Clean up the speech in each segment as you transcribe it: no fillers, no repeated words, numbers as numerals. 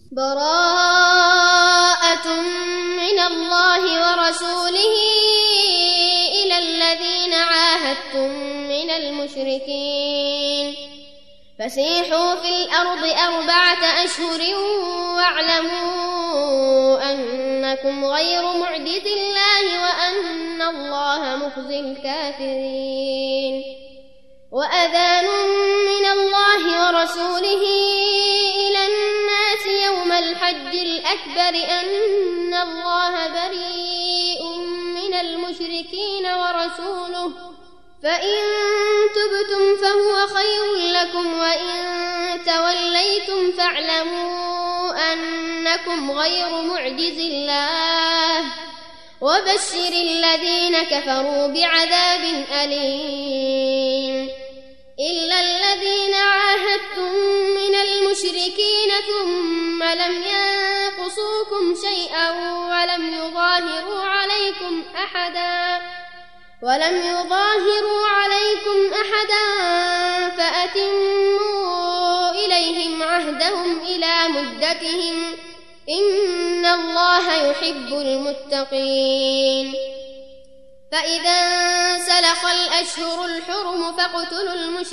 براءة من الله ورسوله إلى الذين عاهدتم من المشركين فسيحوا في الأرض 4 أشهر واعلموا أنكم غير معجز الله وأن الله مخزي الكافرين وأذان من الله ورسوله إلى الناس يوم الحج الأكبر أن الله بريء من المشركين ورسوله فإن تبتم فهو خير لكم وإن توليتم فاعلموا أنكم غير معجز الله وبشر الذين كفروا بعذاب أليم إلا الذين عاهدتم من المشركين ثم لم ينقصوكم شيئا ولم يظاهروا عليكم أحدا فأتموا إليهم عهدهم إلى مدتهم إن الله يحب المتقين فإذا انسلخ الأشهر الحرم فاقتلوا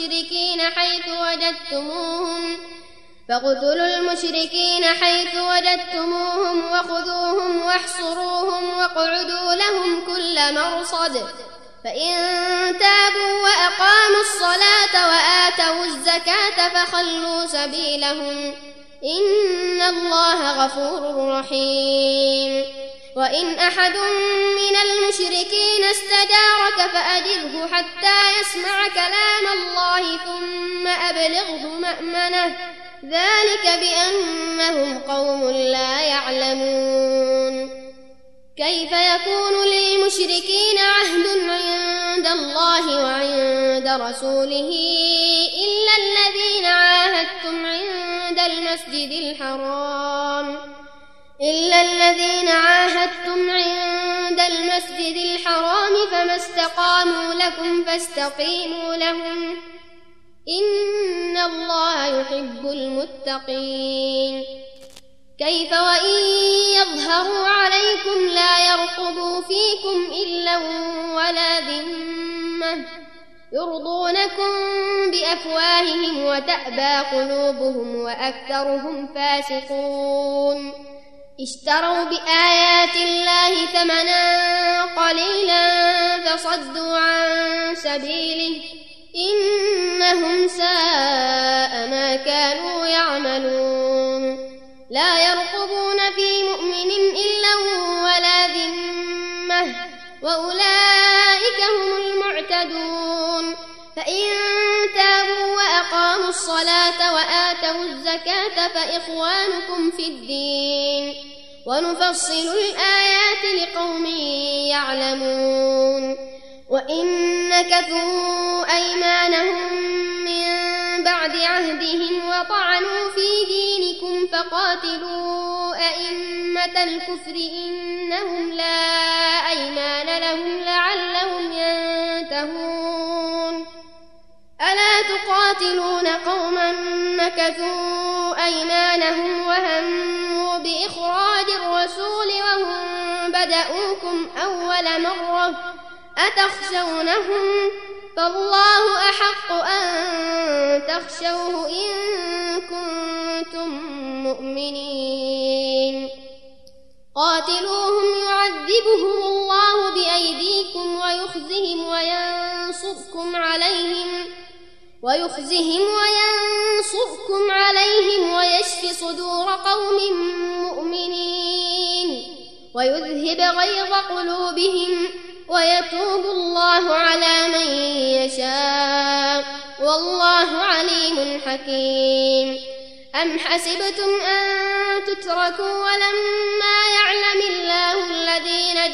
المشركين حيث وجدتموهم وخذوهم واحصروهم واقعدوا لهم كل مرصد فإن تابوا وأقاموا الصلاة وآتوا الزكاة فخلوا سبيلهم إن الله غفور رحيم وإن أحد من المشركين استجارك فأجره حتى يسمع كلام الله ثم أبلغه مأمنه ذلك بأنهم قوم لا يعلمون كيف يكون للمشركين عهد عند الله وعند رسوله إلا الذين عاهدتم عند المسجد الحرام فما استقاموا لكم فاستقيموا لهم إن الله يحب المتقين كيف وإن يظهروا عليكم لا يرقبوا فيكم إلا ولا ذمة يرضونكم بأفواههم وتأبى قلوبهم وأكثرهم فاسقون اشتروا بآيات الله ثمنا قليلا فصدوا عن سبيله إنهم ساء ما كانوا يعملون لا يرقبون في مؤمن إلا ولا ذمة وأولئك هم المعتدون فإن تابوا وأقاموا الصلاة وآتوا الزكاة فإخوانكم في الدين ونفصل الآيات لقوم يعلمون وإن نكثوا أيمانهم من بعد عهدهم وطعنوا في دينكم فقاتلوا أئمة الكفر إنهم لا أيمان لهم لعلهم ينتهون ألا تقاتلون قوما نكثوا أيمانهم وهموا بإخراج الرسول وهم بدؤوكم أول مرة أتخشونهم فالله أحق أن تخشوه إن كنتم مؤمنين قاتلوهم يعذبهم الله بأيديكم ويخزهم عليهم ويشف صدور قوم مؤمنين ويذهب غيظ قلوبهم ويتوب الله على من يشاء والله عليم حكيم أم حسبتم أن تتركوا ولما يعلم الله الذين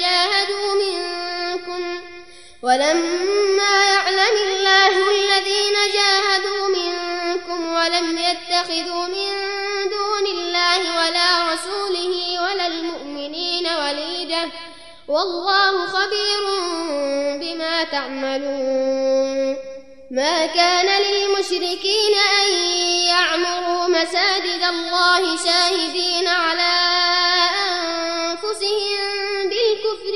جاهدوا منكم ولم يتخذوا من دون الله ولا رسوله ولا المؤمنين وليجة والله خبير بما تعملون ما كان للمشركين أن يعمروا مساجد الله شاهدين أنفسهم بالكفر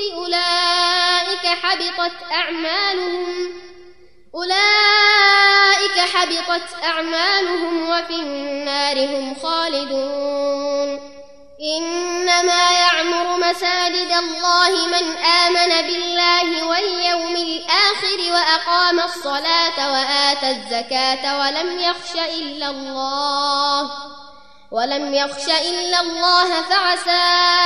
أولئك حبطت أعمالهم وفي النار هم خالدون. إنما يعمر مساجد الله من آمن بالله واليوم الآخر وأقام الصلاة وآتى الزكاة ولم يخش إلا الله فعسى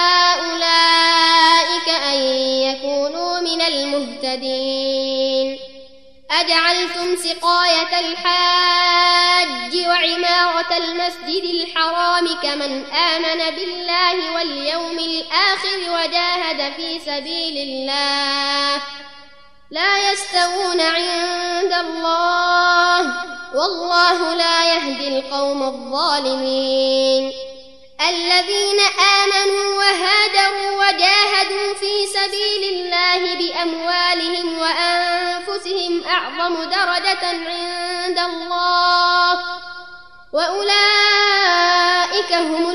أولئك أن يكونوا من المهتدين. أجعلتم سقاية الحاج وعمارة المسجد الحرام كمن آمن بالله واليوم الآخر وجاهد في سبيل الله لا يستوون عند الله والله لا يهدي القوم الظالمين. الذين آمنوا وهاجروا وجاهدوا في سبيل الله بأموالهم وأنفسهم أعظم درجة عند الله وأولئك هم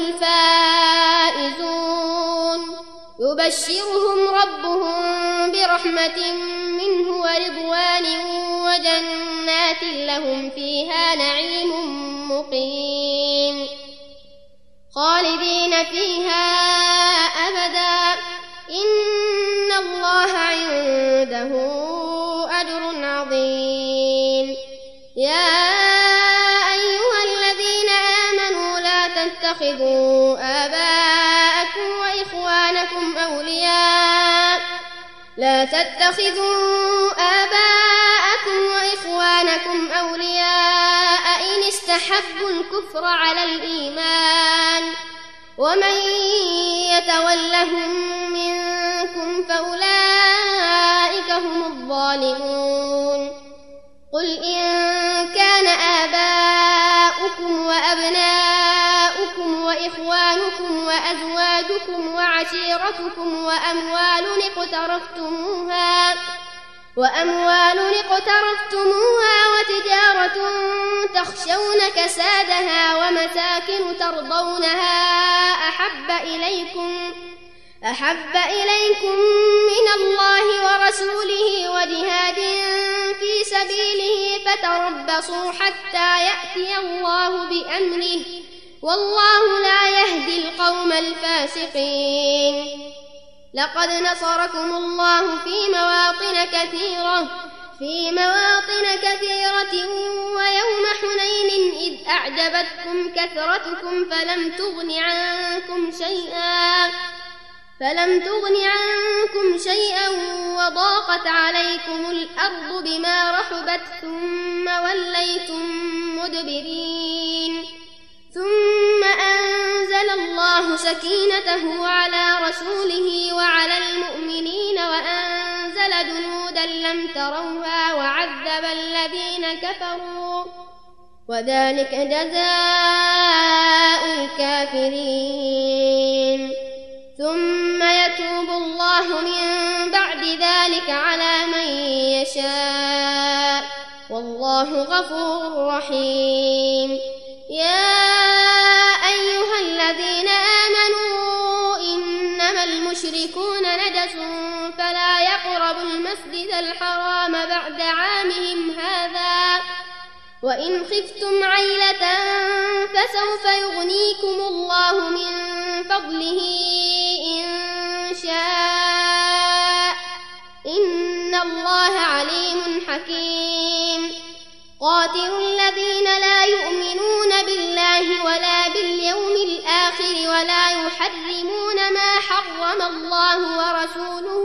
الفائزون. يبشرهم ربهم برحمة منه ورضوان وجنات لهم فيها نعيم مقيم خالدين فيها أبدا إن الله عنده أجر عظيم. يا أيها الذين آمنوا لا تتخذوا آباءكم وإخوانكم أولياء إن استحبوا الكفر على الإيمان ومن يتولهم منكم فأولئك هم الظالمون. قل إن كان آباؤكم وأبناؤكم وإخوانكم وأزواجكم وعشيرتكم وأموال اقترفتموها وتجارة تخشون كسادها ومساكن ترضونها أحب إليكم من الله ورسوله وجهاد في سبيله فتربصوا حتى يأتي الله بأمره والله لا يهدي القوم الفاسقين. لقد نصركم الله في مواطن كثيرة ويوم حنين إذ أعجبتكم كثرتكم فلم تغن عنكم شيئا وضاقت عليكم الأرض بما رحبت ثم وليتم مدبرين. ثم أنزل الله سكينته على رسوله وعلى المؤمنين وأنزل جنودا لم تروها وعذب الذين كفروا وذلك جزاء الكافرين. ثم يتوب الله من بعد ذلك على من يشاء والله غفور رحيم. يا أيها الذين آمنوا إنما المشركون نجس فلا يقربوا المسجد الحرام بعد عامهم هذا وإن خفتم عيلة فسوف يغنيكم الله من فضله إن شاء إن الله عليم حكيم. قاتلوا الذين لا يؤمنون بالله ولا باليوم الآخر ولا يحرمون ما حرم الله ورسوله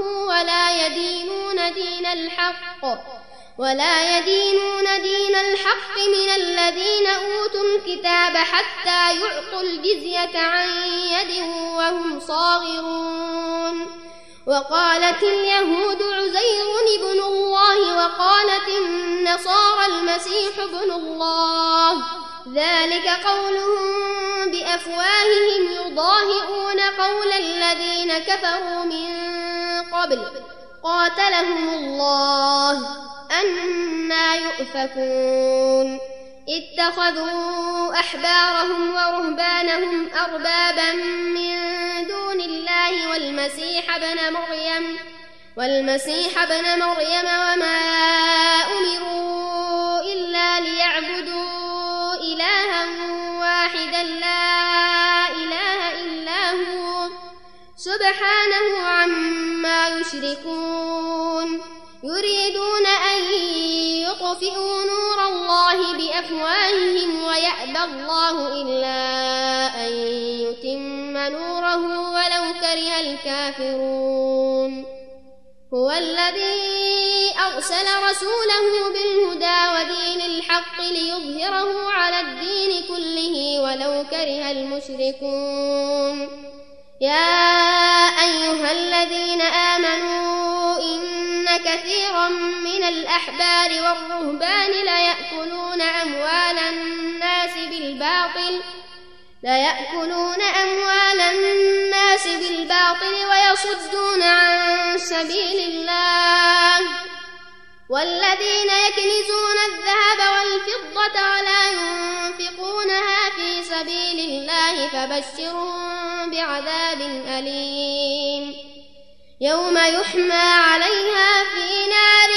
ولا يدينون دين الحق من الذين أوتوا الكتاب حتى يعطوا الجزية عن يد وهم صاغرون. وقالت اليهود عزير ابن الله وقالت النصارى المسيح ابن الله ذلك قولهم بأفواههم يضاهئون قول الذين كفروا من قبل قاتلهم الله أنى يؤفكون. اتخذوا أحبارهم ورهبانهم أربابا من دون الله والمسيح ابن مريم وما أمروا إلا ليعبدوا إلها واحدا لا إله إلا هو سبحانه عما يشركون يريدون أن يطفئوا نور الله بأفواههم ويأبى الله إلا أن يتم نوره ولو كره الكافرون هو الذي أرسل رسوله بالهدى ودين الحق ليظهره على الدين كله ولو كره المشركون يا أيها الذين آمنوا إن كثيرا من الأحبار والرهبان ليأكلون أموال الناس بالباطل ويصدون عن سبيل الله والذين يكنزون الذهب والفضة ولا ينفقونها في سبيل الله فبشرهم بعذاب أليم يوم يحمى عليها في نار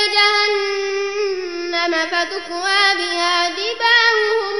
جهنم فتكوى بها جباههم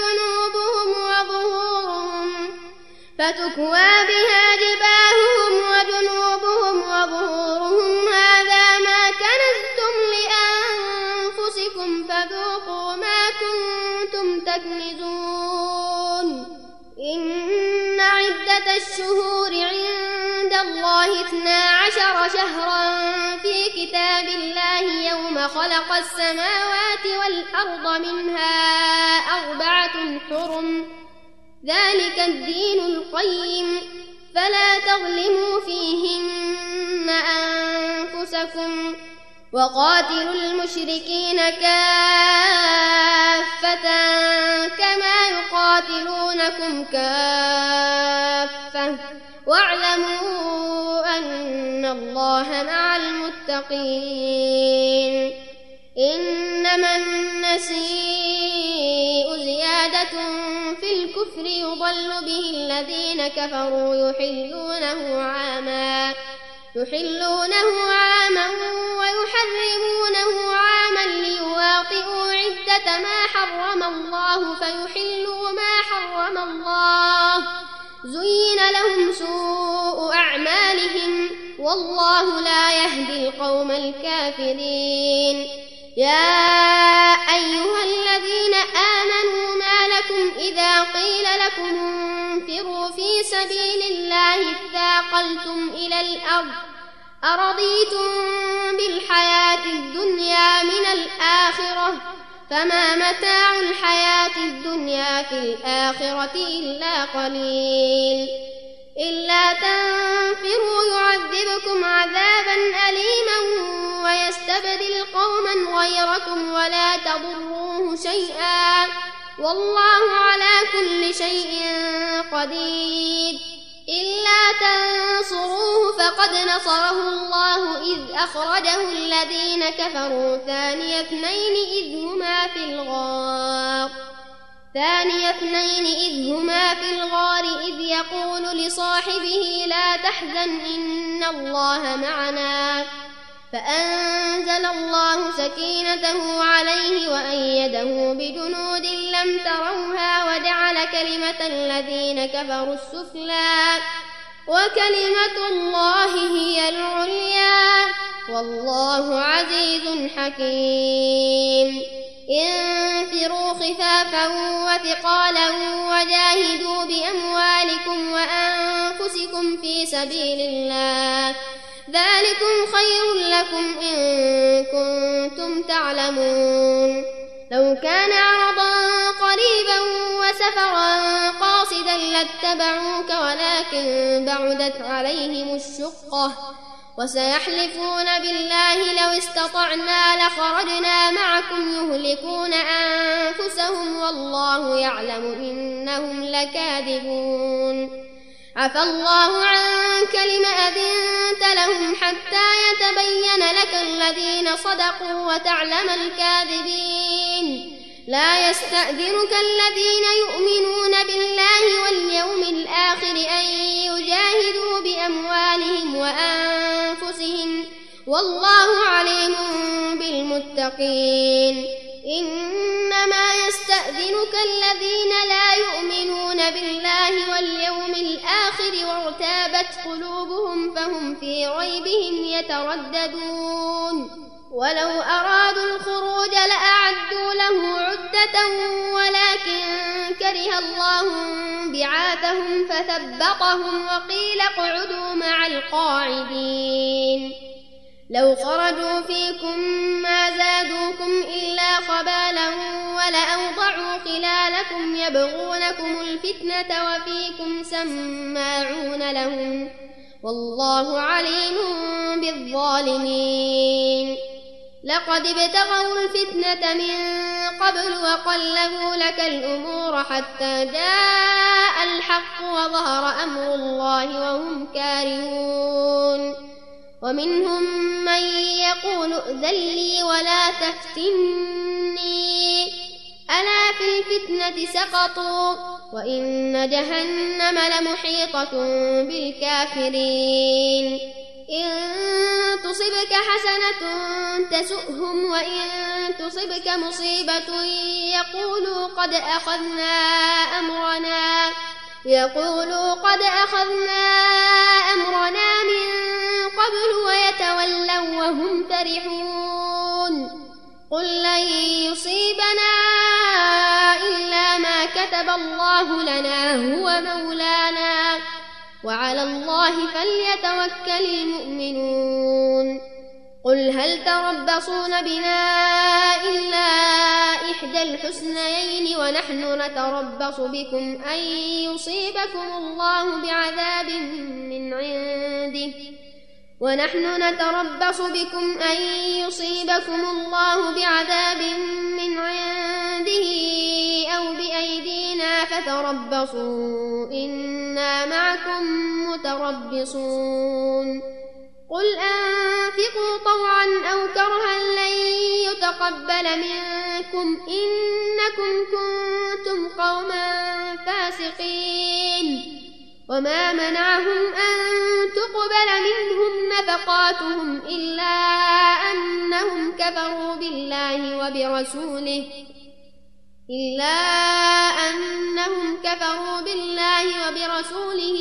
وظهورهم هذا ما كنزتم لأنفسكم فذوقوا ما كنتم تكنزون إن عدة الشهور عند الله 12 شهرا في كتاب الله يوم خلق السماوات والأرض منها 4 حرم ذلك الدين القيم فلا تظلموا فيهن أنفسكم وقاتلوا المشركين كافة كما يقاتلونكم كافة واعلموا أن الله مع المتقين إنما النسيء زيادة في الكفر يضل به الذين كفروا يحلونه عاما ويحرمونه عاما ليواطئوا عدة ما حرم الله فيحلوا ما حرم الله زين لهم سوء أعمالهم والله لا يهدي القوم الكافرين يا أيها الذين آمنوا ما لكم إذا قيل لكم انفروا في سبيل الله اثاقلتم إلى الأرض أرضيتم بالحياة الدنيا من الآخرة فما متاع الحياة الدنيا في الآخرة إلا قليل إلا تنفروا يعذبكم عذابا أليما ويستبدل قوما غيركم ولا تضروه شيئا والله على كل شيء قدير إلا تنصروه فقد نصره الله إذ أخرجه الذين كفروا ثاني اثنين إذ هما في الغار إذ يقول لصاحبه لا تحزن إن الله معنا فأنزل الله سكينته عليه وأيده بجنود لم تروها وجعل كلمة الذين كفروا السفلى وكلمة الله هي العليا والله عزيز حكيم انفروا خفافا وثقالا وجاهدوا بأموالكم وأنفسكم في سبيل الله ذلكم خير لكم إن كنتم تعلمون لو كان عرضا قريبا وسفرا قاصدا لاتبعوك ولكن بعدت عليهم الشقة وسيحلفون بالله لو استطعنا لخرجنا معكم يهلكون أنفسهم والله يعلم إنهم لكاذبون عفى الله عنك لم أذنت لهم حتى يتبين لك الذين صدقوا وتعلم الكاذبين لا يستأذنك الذين يؤمنون بالله واليوم الآخر أن يجاهدوا بأموالهم والله عليم بالمتقين. إنما يستأذنك الذين لا يؤمنون بالله واليوم الآخر وارتابت قلوبهم فهم في ريبهم يترددون. ولو أرادوا الخروج لأعدوا له عدة ولكن كره الله بعاثهم فثبطهم وقيل اقعدوا مع القاعدين. لو خرجوا فيكم ما زادوكم إلا خبالا ولأوضعوا خلالكم يبغونكم الفتنة وفيكم سماعون لهم والله عليم بالظالمين. لقد ابتغوا الفتنة من قبل وقلبوا لك الأمور حتى جاء الحق وظهر أمر الله وهم كارهون. ومنهم من يقول ائذن لي ولا تفتني ألا في الفتنة سقطوا وإن جهنم لمحيطة بالكافرين. إن تصبك حسنة تسؤهم وإن تصبك مصيبة يقولوا قد أخذنا أمرنا من قبل ويتولوا وهم فرحون. قل لن يصيبنا إلا ما كتب الله لنا هو مولانا وعلى الله فليتوكل المؤمنون. قل هل تربصون بنا إلا إحدى الحسنيين ونحن نتربص بكم أن يصيبكم الله بعذاب من عنده أو بأيدينا فتربصوا إنا معكم متربصون. قل أنفقوا طوعا أو كرها لن يتقبل منكم إنكم كنتم قوما فاسقين. وما منعهم أن تقبل منهم نفقاتهم إلا أنهم كفروا بالله وبرسوله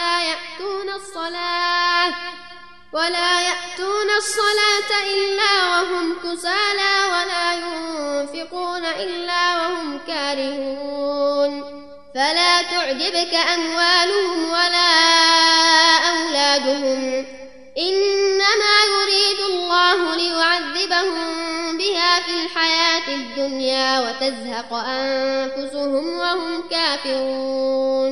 ولا يأتون الصلاة إلا وهم كسالى ولا ينفقون إلا وهم كارهون. فلا تعجبك أموالهم ولا أولادهم إنما يريد الله ليعذبهم بها في الحياة الدنيا وتزهق أنفسهم وهم كافرون.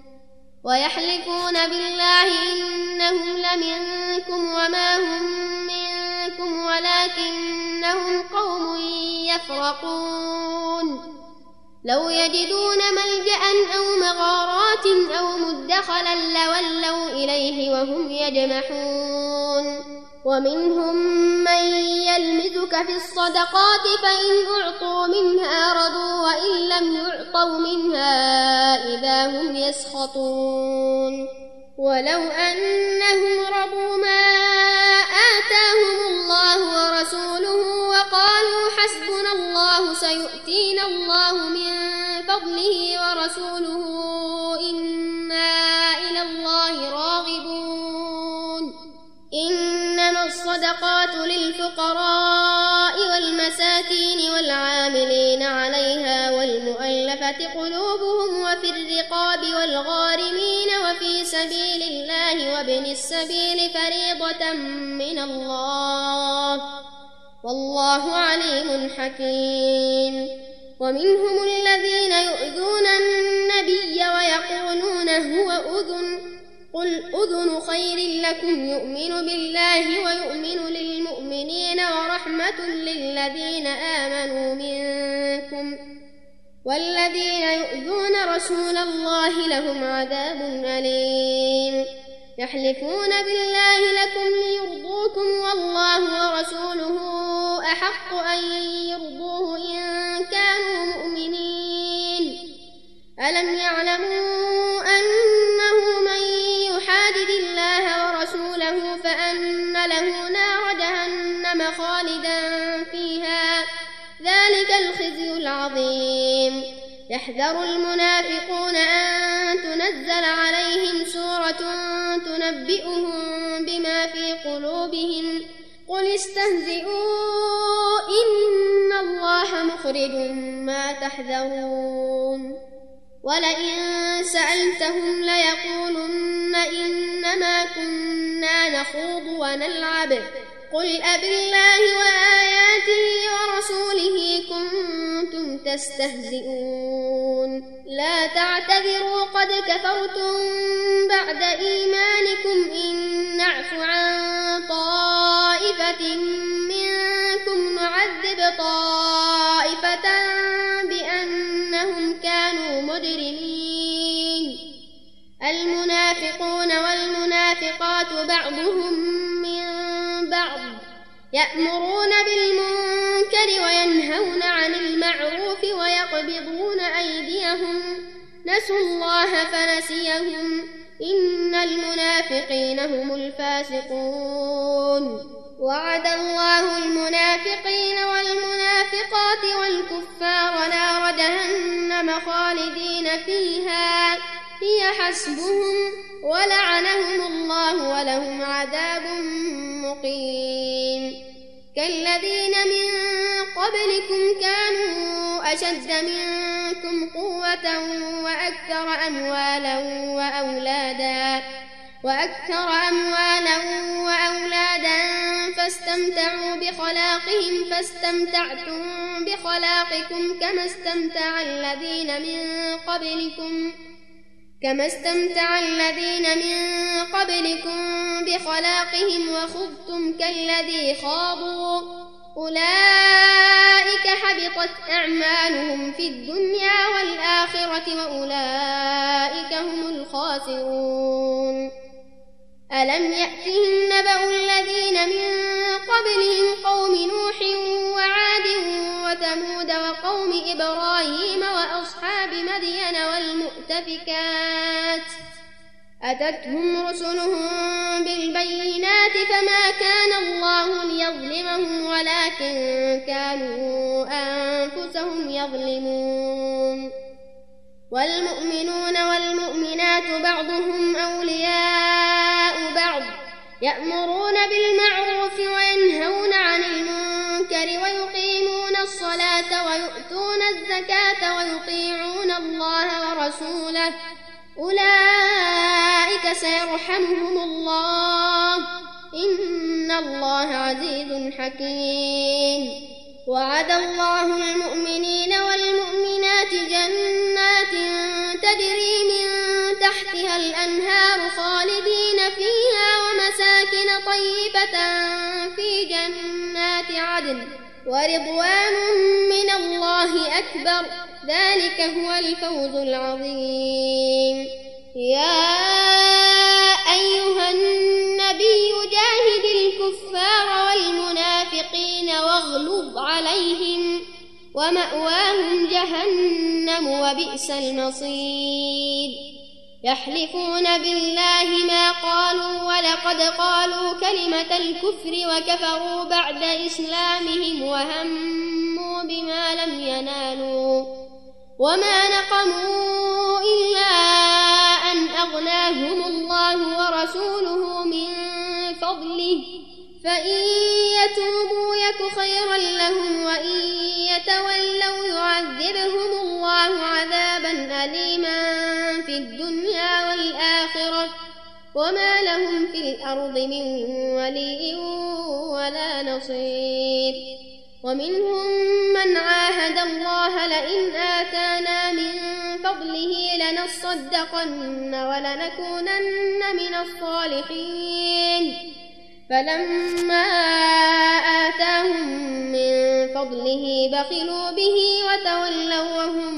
ويحلفون بالله إنهم لمنكم وما هم منكم ولكنهم قوم يفرقون. لو يجدون ملجأ أو مغارات أو مدخلا لولوا إليه وهم يجمحون. ومنهم من يلمزك في الصدقات فإن أعطوا منها رضوا وإن لم يعطوا منها إذا هم يسخطون. ولو أنهم رضوا ما آتاهم الله ورسوله وقالوا حسبنا الله سيؤتينا الله من فضله ورسوله إنا إلى الله راغبون. إنما الصدقات للفقراء والمساكين والعاملين عليها والمؤلفة قلوبهم وفي الرقاب والغارمين وفي سبيل الله وابن السبيل فريضة من الله والله عليم حكيم. ومنهم الذين يؤذون النبي ويقولون هو أذن قل أذن خير لكم يؤمن بالله ويؤمن للمؤمنين ورحمة للذين آمنوا منكم والذين يؤذون رسول الله لهم عذاب أليم. يحلفون بالله لكم ليرضوكم والله ورسوله أحق أن يرضوه إن كانوا مؤمنين. ألم يعلموا أنه من يحادد الله ورسوله فأن له نار عظيم. يحذر المنافقون أن تنزل عليهم سورة تنبئهم بما في قلوبهم قل استهزئوا إن الله مخرج ما تحذرون. ولئن سألتهم ليقولن إنما كنا نخوض ونلعب قل أبالله وآياته ورسوله كنتم تستهزئون. لا تعتذروا قد كفرتم بعد إيمانكم إن نعف عن طائفة منكم نعذب طائفة بأنهم كانوا مجرمين. المنافقون والمنافقات بعضهم من بعض يأمرون بالمنكر وينهون عن المعروف ويقبضون أيديهم نسوا الله فنسيهم إن المنافقين هم الفاسقون. وعد الله المنافقين والمنافقات والكفار نار جهنم خالدين فيها هي حسبهم ولعنهم الله ولهم عذاب مقيم. كالذين من قبلكم كانوا أشد منكم قوة وأكثر أموالا وأولادا فاستمتعوا بخلاقهم فاستمتعتم بخلاقكم كما استمتع الذين من قبلكم بخلاقهم وخضتم كالذي خاضوا أولئك حبطت أعمالهم في الدنيا والآخرة وأولئك هم الخاسرون. ألم يأتهم نبأ الذين من قبلهم قوم نوح وعاد وثمود وقوم إبراهيم وأصحاب مدين والمؤتفكات أتتهم رسلهم بالبينات فما كان الله ليظلمهم ولكن كانوا أنفسهم يظلمون. والمؤمنون والمؤمنات بعضهم أولياء بعض يأمرون بالمعروف وينهون عن المنكر ويقيمون الصلاة ويؤتون الزكاة ويطيعون الله ورسوله أولئك سيرحمهم الله إن الله عزيز حكيم. وعد الله المؤمنين والمؤمنات جنات تجري من تحتها الأنهار خالدين فيها ومساكن طيبة في جنات عدن ورضوان من الله أكبر ذلك هو الفوز العظيم. يا أيها النبي جاهد الكفار والمنافقين واغلظ عليهم ومأواهم جهنم وبئس المصير. يحلفون بالله ما قالوا ولقد قالوا كلمة الكفر وكفروا بعد إسلامهم وهموا بما لم ينالوا وما نقموا إلا أن أغناهم الله ورسوله من فضله فإن يتوبوا يك خيرا لهم وإن يتولوا يعذبهم الله عذابا أليما في الدنيا والآخرة وما لهم في الأرض من ولي ولا نصير. ومنهم من عاهد الله لئن آتانا من فضله لنصدقن ولنكونن من الصالحين فلما آتاهم من فضله بخلوا به وتولوا وهم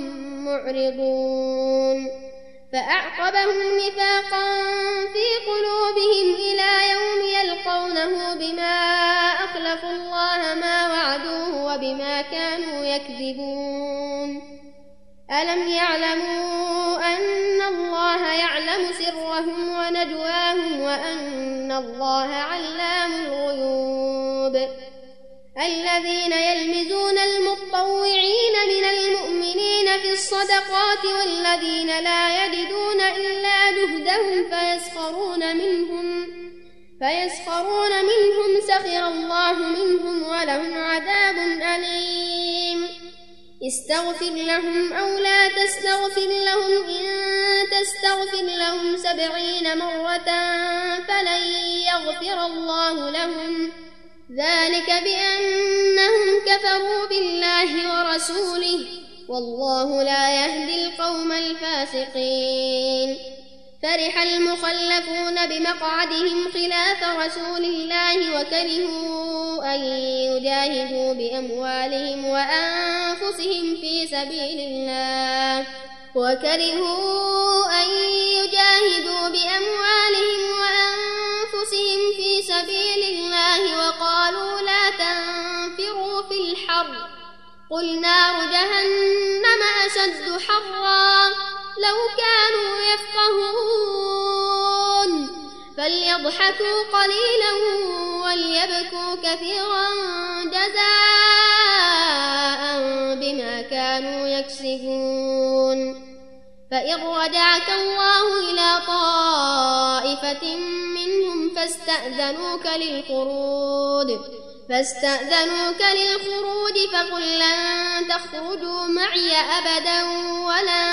معرضون. فأعقبهم نفاقا في قلوبهم إلى يوم يلقونه بما أخلفوا الله ما وعدوه وبما كانوا يكذبون. ألم يعلموا أن الله يعلم سرهم ونجواهم وأن الله علام الغيوب. الذين يلمزون المطوعين من المؤمنين في الصدقات والذين لا يجدون إلا جهدهم فيسخرون منهم سخر الله منهم ولهم عذاب أليم استغفر لهم أو لا تستغفر لهم إن تستغفر لهم 70 مرة فلن يغفر الله لهم ذلك بأنهم كفروا بالله ورسوله والله لا يهدي القوم الفاسقين فرح المخلفون بمقعدهم خلاف رسول الله وكرهوا أن يجاهدوا بأموالهم وأنفسهم في سبيل الله وقالوا لا تنفروا في الحر قل نار جهنم أشد حرا لو كانوا يفقهون فليضحكوا قليلا وليبكوا كثيرا جزاء بما كانوا يكسبون فإن رجعك الله إلى طائفة منهم فاستأذنوك للخروج فقل لن تخرجوا معي أبدا ولن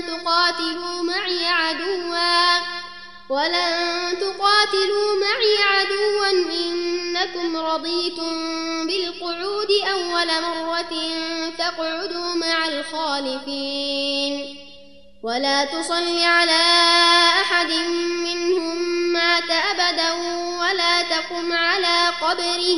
تقاتلوا معي عدوا إنكم رضيتم بالقعود أول مرة فاقعدوا مع الخالفين ولا تصل على أحد منهم مات أبدا ولا تقم على قبره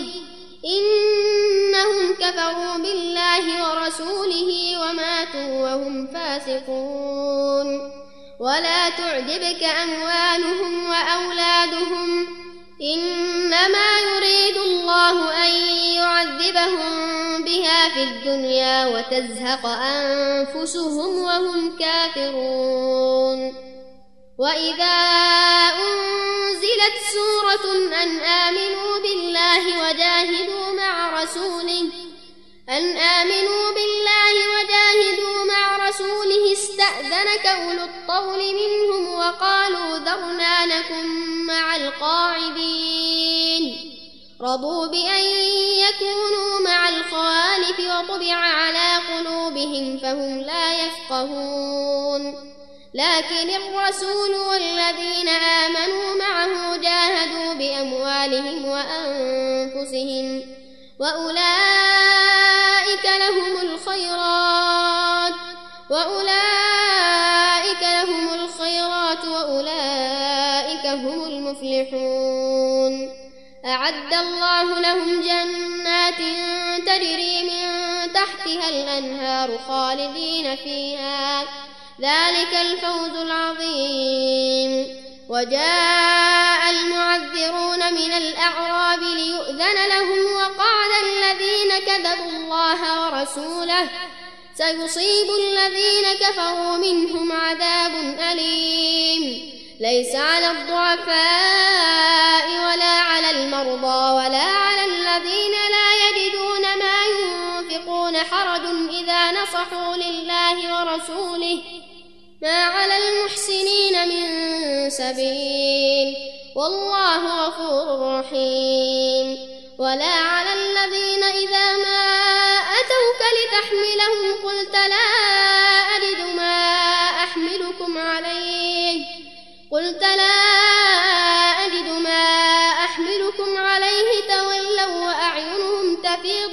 إنهم كفروا بالله ورسوله وماتوا وهم فاسقون ولا تعجبك أموالهم وأولادهم إنما يريد الله أن يعذبهم بها في الدنيا وتزهق أنفسهم وهم كافرون وإذا أنزلت سورة أن آمنوا بالله وجاهدوا مع رسوله استأذنك أولو الطول منهم وقالوا ذرنا نكن مع القاعدين رضوا بأن يكونوا مع الخوالف وطبع على قلوبهم فهم لا يفقهون لكن الرسول والذين آمنوا معه جاهدوا بأموالهم وأنفسهم وأولئك لهم الخيرات وأولئك هم المفلحون أعد الله لهم جنات تجري من تحتها الأنهار خالدين فيها ذلك الفوز العظيم وجاء المعذرون من الأعراب ليؤذن لهم وقال الذين كذبوا الله ورسوله سيصيب الذين كفروا منهم عذاب أليم ليس على الضعفاء ولا على المرضى ولا على الذين لا يجدون ما ينفقون حرج إذا نصحوا لله ورسوله ما على المحسنين من سبيل والله غفور رحيم ولا على الذين إذا ما أتوك لتحملهم قلت لا أجد ما أحملكم عليه تولوا وأعينهم تفيض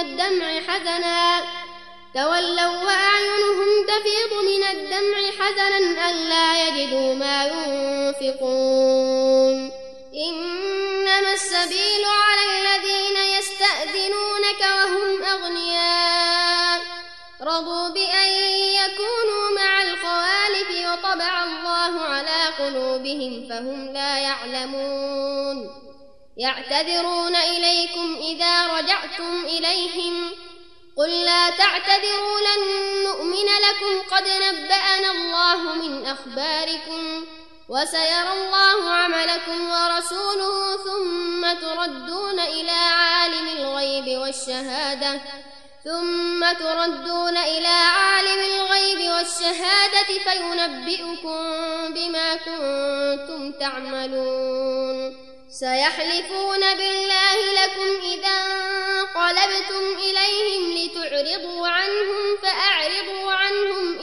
من الدمع حزنا ألا يجدوا ما ينفقون إنما السبيل على الذين يستأذنونك وهم أغنياء رضوا بأن يكونوا مع الخوالف وطبع الله على قلوبهم فهم لا يعلمون يعتذرون إليكم إذا رجعتم إليهم قل لا تعتذروا لن نؤمن لكم قد نبأنا الله من أخباركم وسيرى الله عملكم ورسوله ثم تردون إلى عالم الغيب والشهادة ثم تردون إلى عالم الغيب والشهادة فينبئكم بما كنتم تعملون سيحلفون بالله لكم إذا انقلبتم إليهم لتعرضوا عنهم فأعرضوا عنهم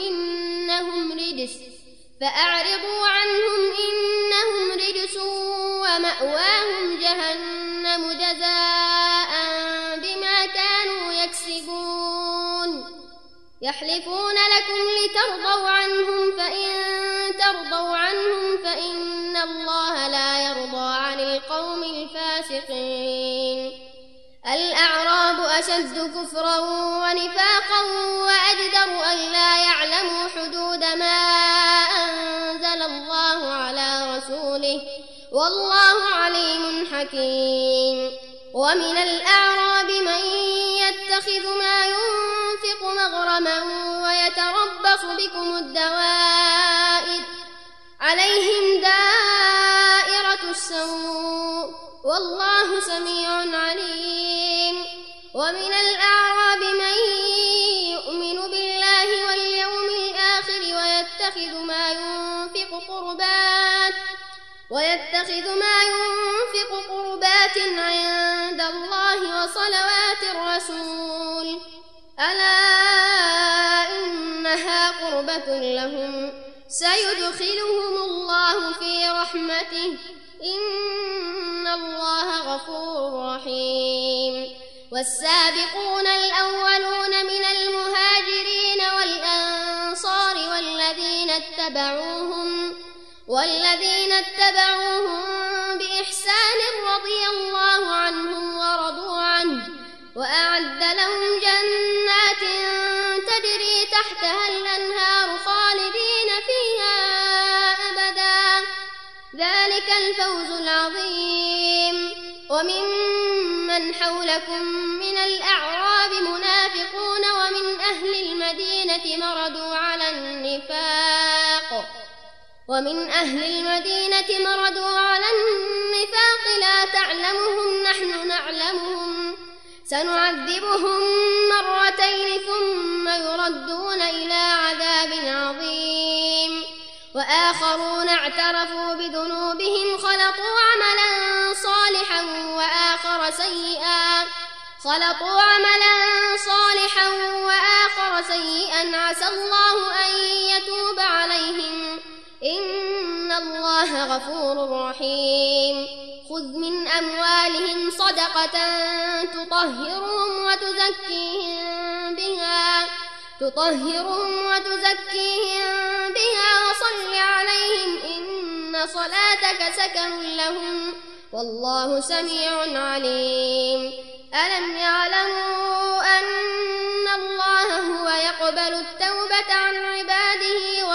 إنهم رجس ومأواهم جهنم جزاء بما كانوا يكسبون يحلفون لكم لترضوا عنهم فإن ترضوا عنهم فإن الله لا يرضى عن القوم الفاسقين الأعراب أشد كفرا ونفاقا وأجدر أن لا يعلموا حدود ما أنزل الله على رسوله والله عليم حكيم ومن الأعراب من يتخذ ما ينفق مغرما ويتربص بكم الدوائر عليهم دائرة السوء والله سميع عليم ومن الأعراب من يؤمن بالله واليوم الآخر ويتخذ ما ينفق قربات عند الله وصلوات الرسول ألا إنها قربة لهم سيدخلهم الله في رحمته إن الله غفور رحيم والسابقون الأولون من المهاجرين والأنصار والذين اتبعوهم بإحسان رضي الله عنهم ورضوا عنه وأعد لهم جنات تجري تحتها الأنهار خالدين فيها أبدا ذلك الفوز العظيم ومن حولكم من الأعراب منافقون ومن أهل المدينة مردوا على النفاق لا تعلمهم نحن نعلمهم سنعذبهم مرتين ثم يردون إلى عذاب عظيم وآخرون اعترفوا بذنوبهم خلطوا عملا صالحا وآخر سيئا عسى الله أن يتوب عليهم إن الله غفور رحيم خذ من أموالهم صدقة تطهرهم وتزكيهم بها وصل عليهم إن صلاتك سكن لهم والله سميع عليم ألم يعلموا أن الله هو يقبل التوبة عن عباده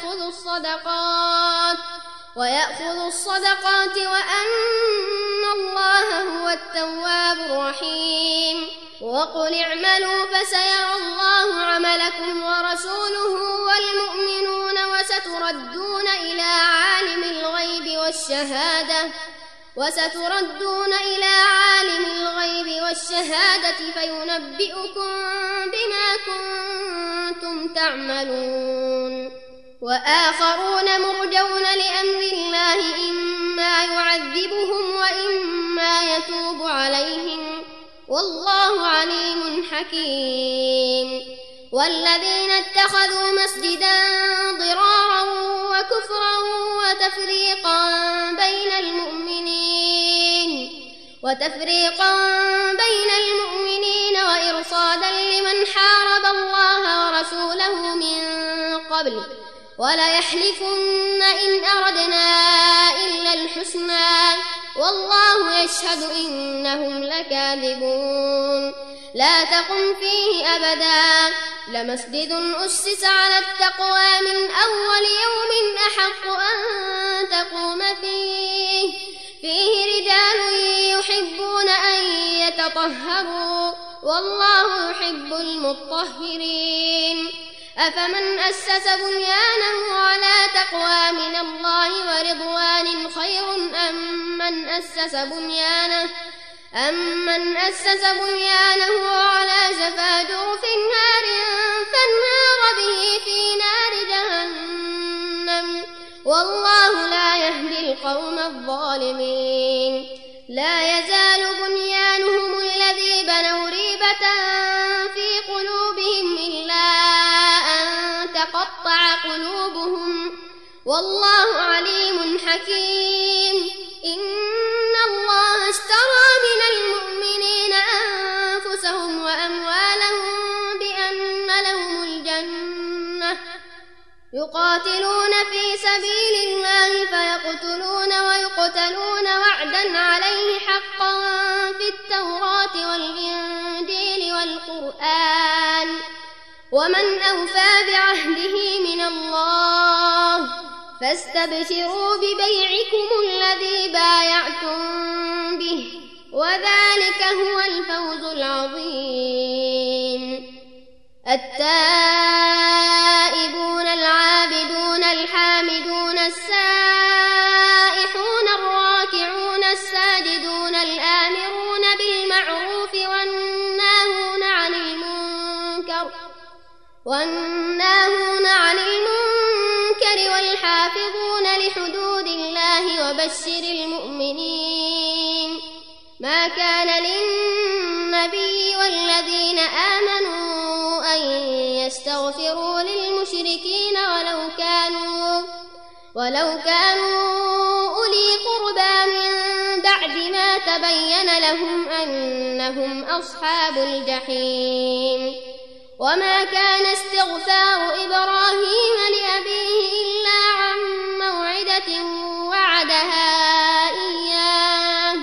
ويأخذ الصدقات وأن الله هو التواب الرحيم وقل اعملوا فسيرى الله عملكم ورسوله والمؤمنون وستردون إلى عالم الغيب والشهادة فينبئكم بما كنتم تعملون وآخرون مرجون لأمر الله إما يعذبهم وإما يتوب عليهم والله عليم حكيم والذين اتخذوا مسجدا ضرارا وكفرا وتفريقا بين المؤمنين وإرصادا لمن حارب الله ورسوله من قبل وليحلفن إن أردنا إلا الحسنى والله يشهد إنهم لكاذبون لا تقم فيه أبدا لمسجد أسس على التقوى من أول يوم أحق أن تقوم فيه رجال يحبون أن يتطهروا والله يحب المطهرين أفمن أسس بنيانه على تقوى من الله ورضوان خير أمن أسس بنيانه على شفا جرف هار فانهار به في نار جهنم والله لا يهدي القوم الظالمين لا يزال بنيانهم الذي بنوا ريبة في قلوبهم إلا أن تقطع قلوبهم والله عليم حكيم إن الله اشترى من المؤمنين أنفسهم وأموالهم بأن لهم الجنة يقاتلون في سبيل الله فيقتلون ويقتلون وعدا عليه حقا في التوراة والإنجيل والقرآن ومن أوفى بعهده من الله فاستبشروا ببيعكم الذي بايعتم به وذلك هو الفوز العظيم التائبون العابدون الحامدون السائحون الراكعون الساجدون الآمرون بالمعروف والناهون عن المنكر والحافظون لحدود الله وبشر المؤمنين ما كان للنبي والذين آمنوا أن يستغفروا للمشركين ولو كانوا أولي قربى من بعد ما تبين لهم أنهم أصحاب الجحيم وما كان استغفار إبراهيم لأبيه إلا عن موعدة وعدها إياه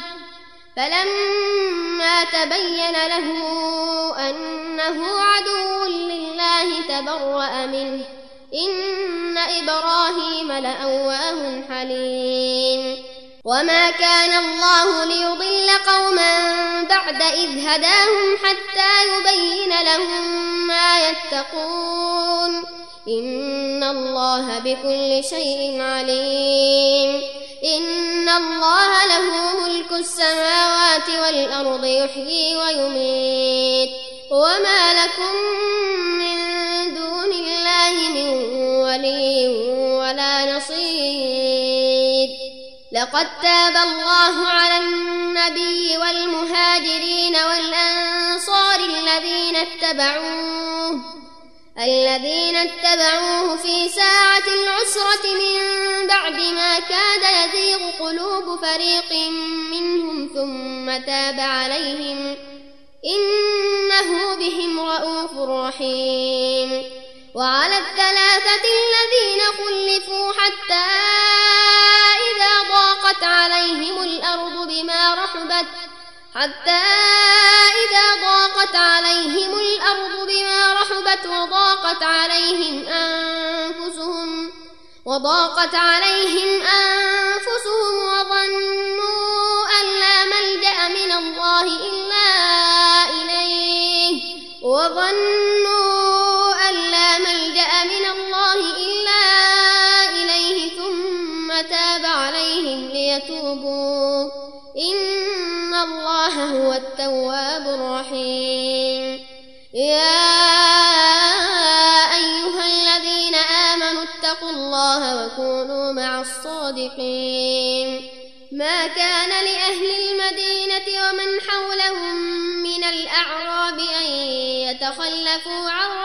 فلما تبين له أنه عدو لله تبرأ منه إن إبراهيم لأواه حليم وما كان الله ليضل قوما بعد إذ هداهم حتى يبين لهم ما يتقون إن الله بكل شيء عليم إن الله له ملك السماوات والأرض يحيي ويميت وما لكم من دون الله من ولي ولا نصير لقد تاب الله على النبي والمهاجرين والأنصار الذين اتبعوه في ساعة العسرة من بعد ما كاد يزيغ قلوب فريق منهم ثم تاب عليهم إنه بهم رءوف رحيم وعلى الثلاثة الذين خلفوا حتى إذا ضاقت عليهم الأرض بما رحبت وضاقت عليهم أنفسهم وظنوا أن لا ملجأ من الله إلا إليه ثم تاب عليهم ليتوبوا إن الله هو التواب الرحيم يا أيها الذين آمنوا اتقوا الله وكونوا مع الصادقين ما كان لأهل المدينة ومن حولهم من الأعراب أن يتخلفوا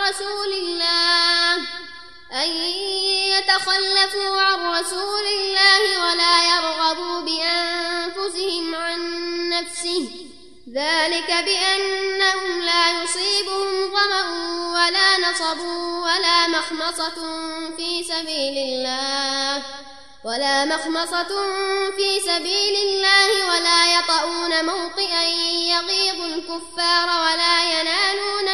عن رسول الله ولا يرغبوا بأنفسهم عن نفسه ذلك بأنهم لا يصيبهم ظمأ ولا نصب ولا مخمصة في سبيل الله ولا يطؤون موطئا يغيظ الكفار ولا ينالون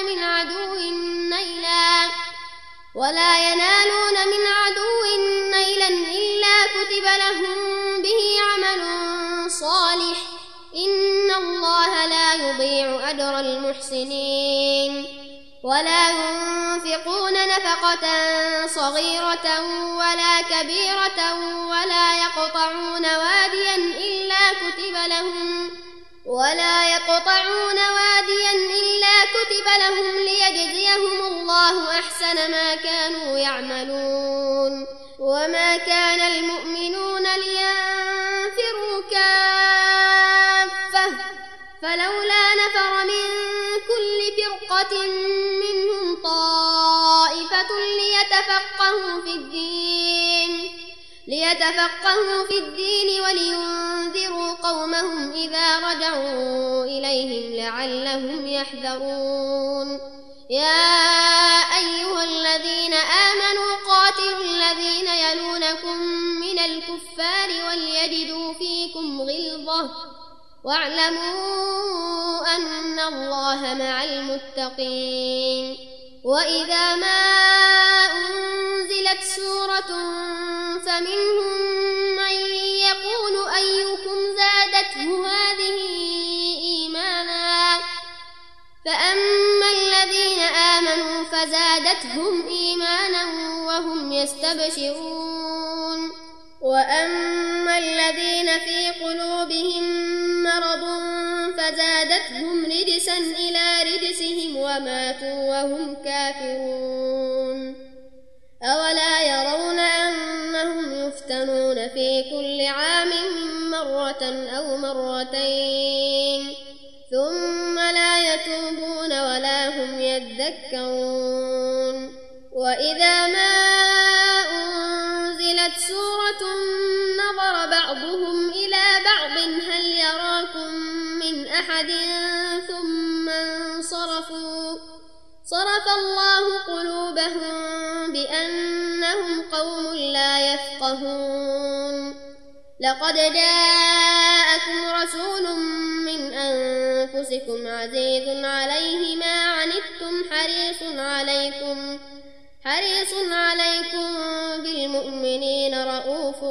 من عدو نيلا إلا كتب لهم به عمل صالح إن الله لا يضيع أجر المحسنين ولا ينفقون نفقة صغيرة ولا كبيرة ولا يقطعون واديا ولا يقطعون واديا إلا كتب لهم ليجزيهم الله أحسن ما كانوا يعملون وما كان المؤمنون لينفروا كافة فلولا نفر من كل فرقة منهم طائفة ليتفقهوا في الدين ولينذروا قومهم إذا رجعوا إليهم لعلهم يحذرون يا أيها الذين آمنوا قاتلوا الذين يلونكم من الكفار وليجدوا فيكم غلظة واعلموا أن الله مع المتقين وإذا ما أنزلت سورة فمنهم من يقول أيكم زادته هذه إيمانا فأما الذين آمنوا فزادتهم إيمانا وهم يستبشرون وأما الذين في قلوبهم مرض فزادتهم رجسا إلى رجسهم وماتوا وهم كافرون أولا يرون أنهم يفتنون في كل عام مرة أو مرتين ثم لا يتوبون ولا هم يذكرون وإذا ما أنزلت سورة نظر بعضهم إلى بعض هل يراكم من أحد ثم انصرفوا صرف الله قلوبهم بأنهم قوم لا يفقهون لقد جاءكم رسول من أنفسكم عزيز عليه ما عنتم حريص عليكم بالمؤمنين رءوف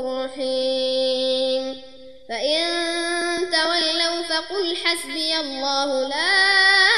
رحيم فإن تولوا فقل حسبي الله لا